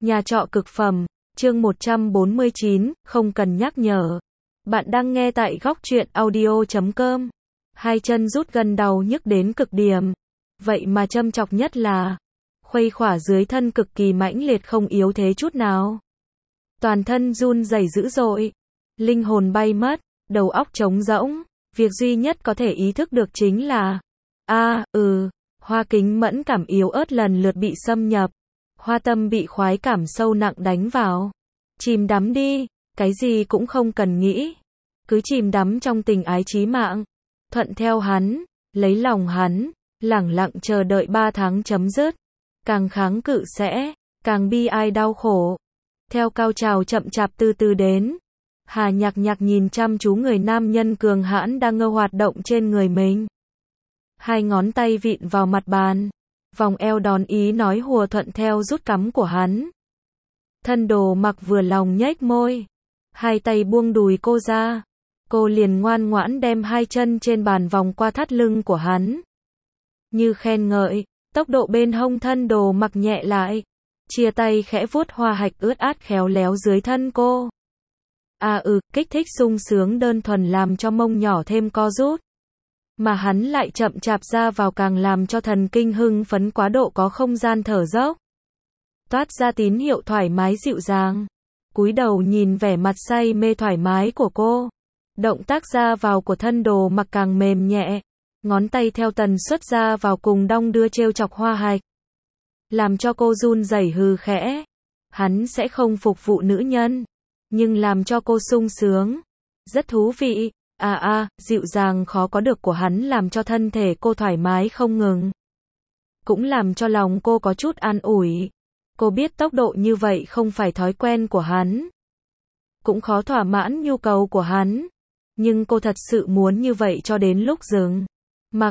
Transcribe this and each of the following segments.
Nhà trọ cực phẩm, chương 149, không cần nhắc nhở. Bạn đang nghe tại góc truyện audio.com. Hai chân rút gần đau nhức đến cực điểm. Vậy mà châm chọc nhất là, khuây khỏa dưới thân cực kỳ mãnh liệt không yếu thế chút nào. Toàn thân run rẩy dữ dội. Linh hồn bay mất, đầu óc trống rỗng. Việc duy nhất có thể ý thức được chính là, hoa kính mẫn cảm yếu ớt lần lượt bị xâm nhập. Hoa tâm bị khoái cảm sâu nặng đánh vào. Chìm đắm đi, cái gì cũng không cần nghĩ. Cứ chìm đắm trong tình ái chí mạng. Thuận theo hắn, lấy lòng hắn, lẳng lặng chờ đợi 3 tháng chấm dứt. Càng kháng cự sẽ, càng bi ai đau khổ. Theo cao trào chậm chạp từ từ đến. Hà Nhạc Nhạc nhìn chăm chú người nam nhân cường hãn đang ngơ hoạt động trên người mình. Hai ngón tay vịn vào mặt bàn. Vòng eo đón ý nói hùa thuận theo rút cắm của hắn. Thân Đồ Mặc vừa lòng nhếch môi. Hai tay buông đùi cô ra. Cô liền ngoan ngoãn đem hai chân trên bàn vòng qua thắt lưng của hắn. Như khen ngợi, tốc độ bên hông Thân Đồ Mặc nhẹ lại. Chia tay khẽ vuốt hoa hạch ướt át khéo léo dưới thân cô. Kích thích sung sướng đơn thuần làm cho mông nhỏ thêm co rút. Mà hắn lại chậm chạp ra vào càng làm cho thần kinh hưng phấn quá độ có không gian thở dốc. Toát ra tín hiệu thoải mái dịu dàng. Cúi đầu nhìn vẻ mặt say mê thoải mái của cô. Động tác ra vào của Thân Đồ Mặc càng mềm nhẹ. Ngón tay theo tần suất ra vào cùng đong đưa trêu chọc hoa hạch. Làm cho cô run rẩy hừ khẽ. Hắn sẽ không phục vụ nữ nhân. Nhưng làm cho cô sung sướng. Rất thú vị. Dịu dàng khó có được của hắn làm cho thân thể cô thoải mái không ngừng. Cũng làm cho lòng cô có chút an ủi. Cô biết tốc độ như vậy không phải thói quen của hắn. Cũng khó thỏa mãn nhu cầu của hắn. Nhưng cô thật sự muốn như vậy cho đến lúc dừng. Mặc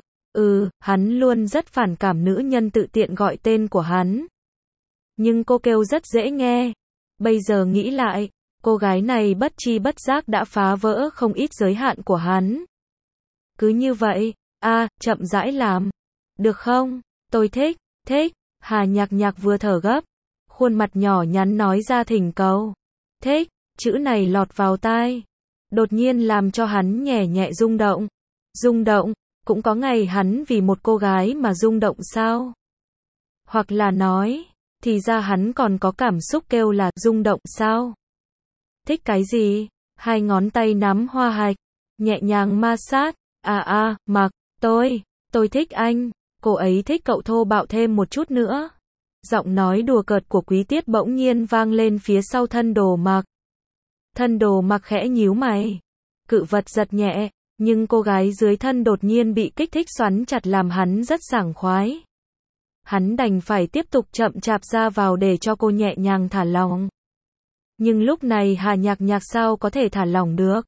hắn luôn rất phản cảm nữ nhân tự tiện gọi tên của hắn. Nhưng cô kêu rất dễ nghe. Bây giờ nghĩ lại, cô gái này bất chi bất giác đã phá vỡ không ít giới hạn của hắn. Cứ như vậy, chậm rãi làm. Được không? Tôi thích. Hà Nhạc Nhạc vừa thở gấp. Khuôn mặt nhỏ nhắn nói ra thỉnh cầu. Thích, chữ này lọt vào tai. Đột nhiên làm cho hắn nhẹ nhẹ rung động. Rung động, cũng có ngày hắn vì một cô gái mà rung động sao? Hoặc là nói, thì ra hắn còn có cảm xúc kêu là rung động sao? Thích cái gì? Hai ngón tay nắm hoa hạch, nhẹ nhàng ma sát. Mặc, tôi thích anh. Cô ấy thích cậu thô bạo thêm một chút nữa. Giọng nói đùa cợt của Quý Tiết bỗng nhiên vang lên phía sau Thân Đồ Mặc. Thân Đồ Mặc khẽ nhíu mày. Cự vật giật nhẹ, nhưng cô gái dưới thân đột nhiên bị kích thích xoắn chặt làm hắn rất sảng khoái. Hắn đành phải tiếp tục chậm chạp ra vào để cho cô nhẹ nhàng thả lỏng. Nhưng lúc này Hà Nhạc Nhạc sao có thể thả lỏng được?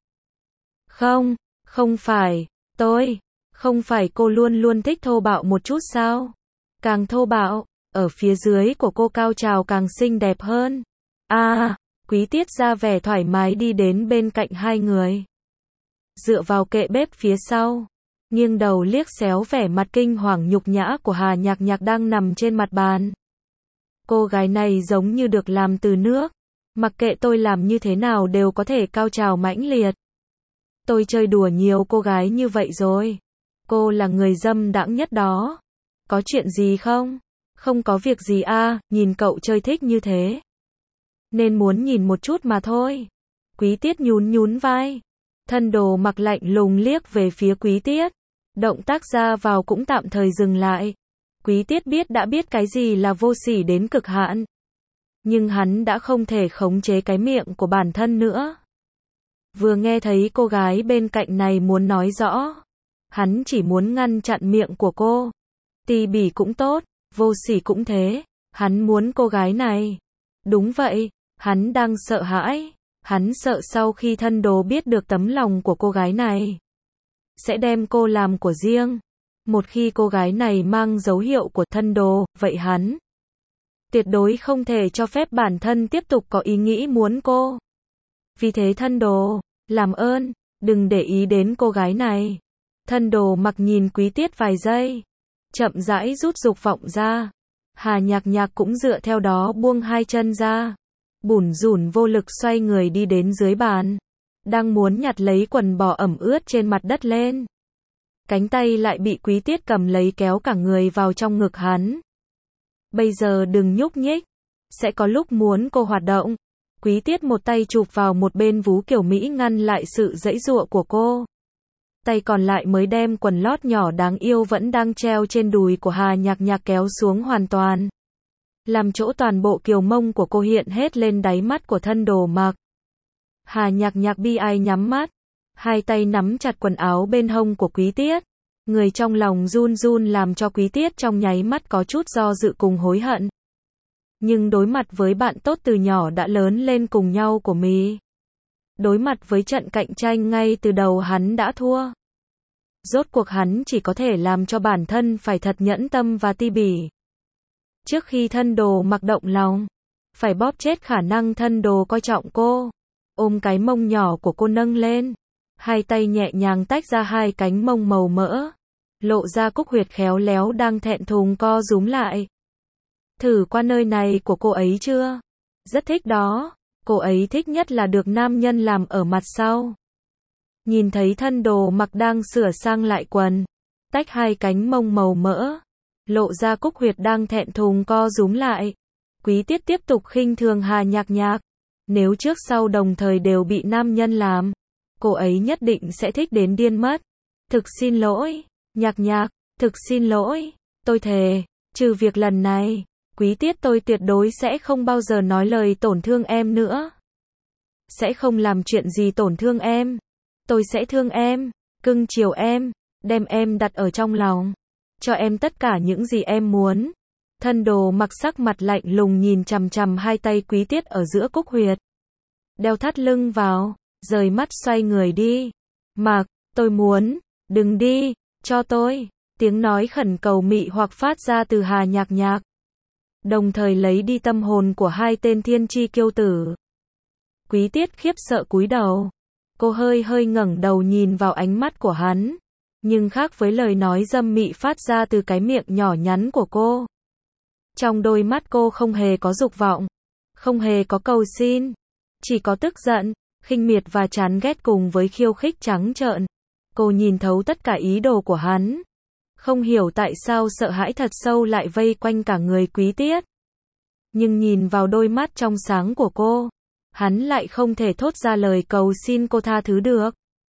Không phải, không phải cô luôn luôn thích thô bạo một chút sao? Càng thô bạo, ở phía dưới của cô cao trào càng xinh đẹp hơn. Quý Tiết ra vẻ thoải mái đi đến bên cạnh hai người. Dựa vào kệ bếp phía sau. Nghiêng đầu liếc xéo vẻ mặt kinh hoàng nhục nhã của Hà Nhạc Nhạc đang nằm trên mặt bàn. Cô gái này giống như được làm từ nước. Mặc kệ tôi làm như thế nào đều có thể cao trào mãnh liệt. Tôi chơi đùa nhiều cô gái như vậy rồi. Cô là người dâm đãng nhất đó. Có chuyện gì không? Không có việc gì nhìn cậu chơi thích như thế. Nên muốn nhìn một chút mà thôi. Quý Tiết nhún vai. Thân Đồ Mặc lạnh lùng liếc về phía Quý Tiết. Động tác ra vào cũng tạm thời dừng lại. Quý Tiết đã biết cái gì là vô sỉ đến cực hạn. Nhưng hắn đã không thể khống chế cái miệng của bản thân nữa. Vừa nghe thấy cô gái bên cạnh này muốn nói rõ. Hắn chỉ muốn ngăn chặn miệng của cô. Tỉ bỉ cũng tốt, vô sỉ cũng thế. Hắn muốn cô gái này. Đúng vậy, hắn đang sợ hãi. Hắn sợ sau khi Thân Đồ biết được tấm lòng của cô gái này. Sẽ đem cô làm của riêng. Một khi cô gái này mang dấu hiệu của Thân Đồ, vậy hắn tuyệt đối không thể cho phép bản thân tiếp tục có ý nghĩ muốn cô. Vì thế Thân Đồ, làm ơn, đừng để ý đến cô gái này. Thân Đồ Mặc nhìn Quý Tiết vài giây. Chậm rãi rút dục vọng ra. Hà Nhạc Nhạc cũng dựa theo đó buông hai chân ra. Bủn rủn vô lực xoay người đi đến dưới bàn. Đang muốn nhặt lấy quần bò ẩm ướt trên mặt đất lên. Cánh tay lại bị Quý Tiết cầm lấy kéo cả người vào trong ngực hắn. Bây giờ đừng nhúc nhích. Sẽ có lúc muốn cô hoạt động. Quý Tiết một tay chụp vào một bên vú kiểu Mỹ ngăn lại sự giãy giụa của cô. Tay còn lại mới đem quần lót nhỏ đáng yêu vẫn đang treo trên đùi của Hà Nhạc Nhạc kéo xuống hoàn toàn. Làm chỗ toàn bộ kiều mông của cô hiện hết lên đáy mắt của thân đồ mặc. Hà Nhạc Nhạc bi ai nhắm mắt. Hai tay nắm chặt quần áo bên hông của Quý Tiết. Người trong lòng run run làm cho Quý Tiết trong nháy mắt có chút do dự cùng hối hận. Nhưng đối mặt với bạn tốt từ nhỏ đã lớn lên cùng nhau của mình. Đối mặt với trận cạnh tranh ngay từ đầu hắn đã thua. Rốt cuộc hắn chỉ có thể làm cho bản thân phải thật nhẫn tâm và ti bỉ. Trước khi thân đồ mặc động lòng, phải bóp chết khả năng thân đồ coi trọng cô. Ôm cái mông nhỏ của cô nâng lên. Hai tay nhẹ nhàng tách ra hai cánh mông màu mỡ. Lộ ra cúc huyệt khéo léo đang thẹn thùng co rúm lại. Thử qua nơi này của cô ấy chưa? Rất thích đó. Cô ấy thích nhất là được nam nhân làm ở mặt sau. Nhìn thấy thân đồ mặc đang sửa sang lại quần. Tách hai cánh mông màu mỡ. Lộ ra cúc huyệt đang thẹn thùng co rúm lại. Quý Tiết tiếp tục khinh thường Hà Nhạc Nhạc. Nếu trước sau đồng thời đều bị nam nhân làm, cô ấy nhất định sẽ thích đến điên mất. Thực xin lỗi, Nhạc Nhạc, thực xin lỗi, tôi thề, trừ việc lần này, Quý Tiết tôi tuyệt đối sẽ không bao giờ nói lời tổn thương em nữa. Sẽ không làm chuyện gì tổn thương em. Tôi sẽ thương em, cưng chiều em, đem em đặt ở trong lòng, cho em tất cả những gì em muốn. Thân đồ mặc sắc mặt lạnh lùng nhìn chằm chằm hai tay Quý Tiết ở giữa cúc huyệt. Đeo thắt lưng vào, rời mắt xoay người đi. Mặc, tôi muốn, đừng đi, cho tôi. Tiếng nói khẩn cầu mị hoặc phát ra từ Hà Nhạc Nhạc. Đồng thời lấy đi tâm hồn của hai tên thiên chi kiêu tử. Quý Tiết khiếp sợ cúi đầu. Cô hơi hơi ngẩng đầu nhìn vào ánh mắt của hắn. Nhưng khác với lời nói dâm mị phát ra từ cái miệng nhỏ nhắn của cô. Trong đôi mắt cô không hề có dục vọng, không hề có cầu xin, chỉ có tức giận, khinh miệt và chán ghét cùng với khiêu khích trắng trợn. Cô nhìn thấu tất cả ý đồ của hắn. Không hiểu tại sao sợ hãi thật sâu lại vây quanh cả người Quý Tiết. Nhưng nhìn vào đôi mắt trong sáng của cô, hắn lại không thể thốt ra lời cầu xin cô tha thứ được.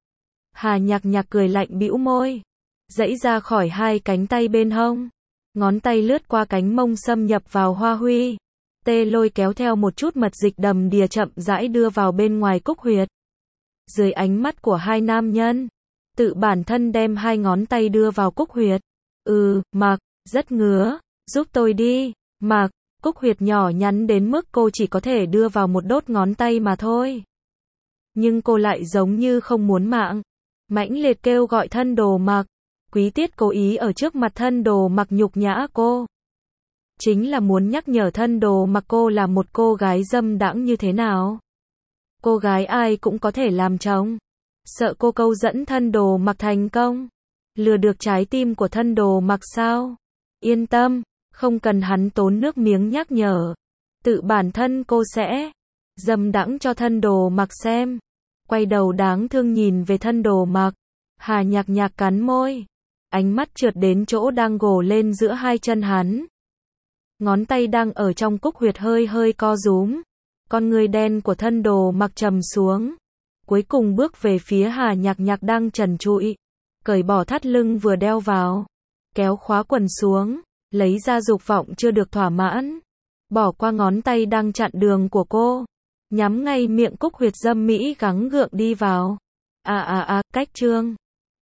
Hà Nhạc Nhạc cười lạnh bĩu môi, giãy ra khỏi hai cánh tay bên hông. Ngón tay lướt qua cánh mông xâm nhập vào hoa huy. Tê lôi kéo theo một chút mật dịch đầm đìa chậm rãi đưa vào bên ngoài cúc huyệt. Dưới ánh mắt của hai nam nhân, tự bản thân đem hai ngón tay đưa vào cúc huyệt. Mặc, rất ngứa, giúp tôi đi. Mặc, cúc huyệt nhỏ nhắn đến mức cô chỉ có thể đưa vào một đốt ngón tay mà thôi. Nhưng cô lại giống như không muốn mạng. Mãnh liệt kêu gọi thân đồ mặc. Quý Tiết cố ý ở trước mặt thân đồ mặc nhục nhã cô. Chính là muốn nhắc nhở thân đồ mặc cô là một cô gái dâm đãng như thế nào. Cô gái ai cũng có thể làm chồng. Sợ cô câu dẫn thân đồ mặc thành công. Lừa được trái tim của thân đồ mặc sao? Yên tâm, không cần hắn tốn nước miếng nhắc nhở. Tự bản thân cô sẽ dâm đãng cho thân đồ mặc xem. Quay đầu đáng thương nhìn về thân đồ mặc. Hà Nhạc Nhạc cắn môi. Ánh mắt trượt đến chỗ đang gồ lên giữa hai chân hắn. Ngón tay đang ở trong cúc huyệt hơi hơi co rúm. Con người đen của thân đồ mặc trầm xuống. Cuối cùng bước về phía Hà Nhạc Nhạc đang trần trụi. Cởi bỏ thắt lưng vừa đeo vào. Kéo khóa quần xuống. Lấy ra dục vọng chưa được thỏa mãn. Bỏ qua ngón tay đang chặn đường của cô. Nhắm ngay miệng cúc huyệt dâm mỹ gắng gượng đi vào. Cách chương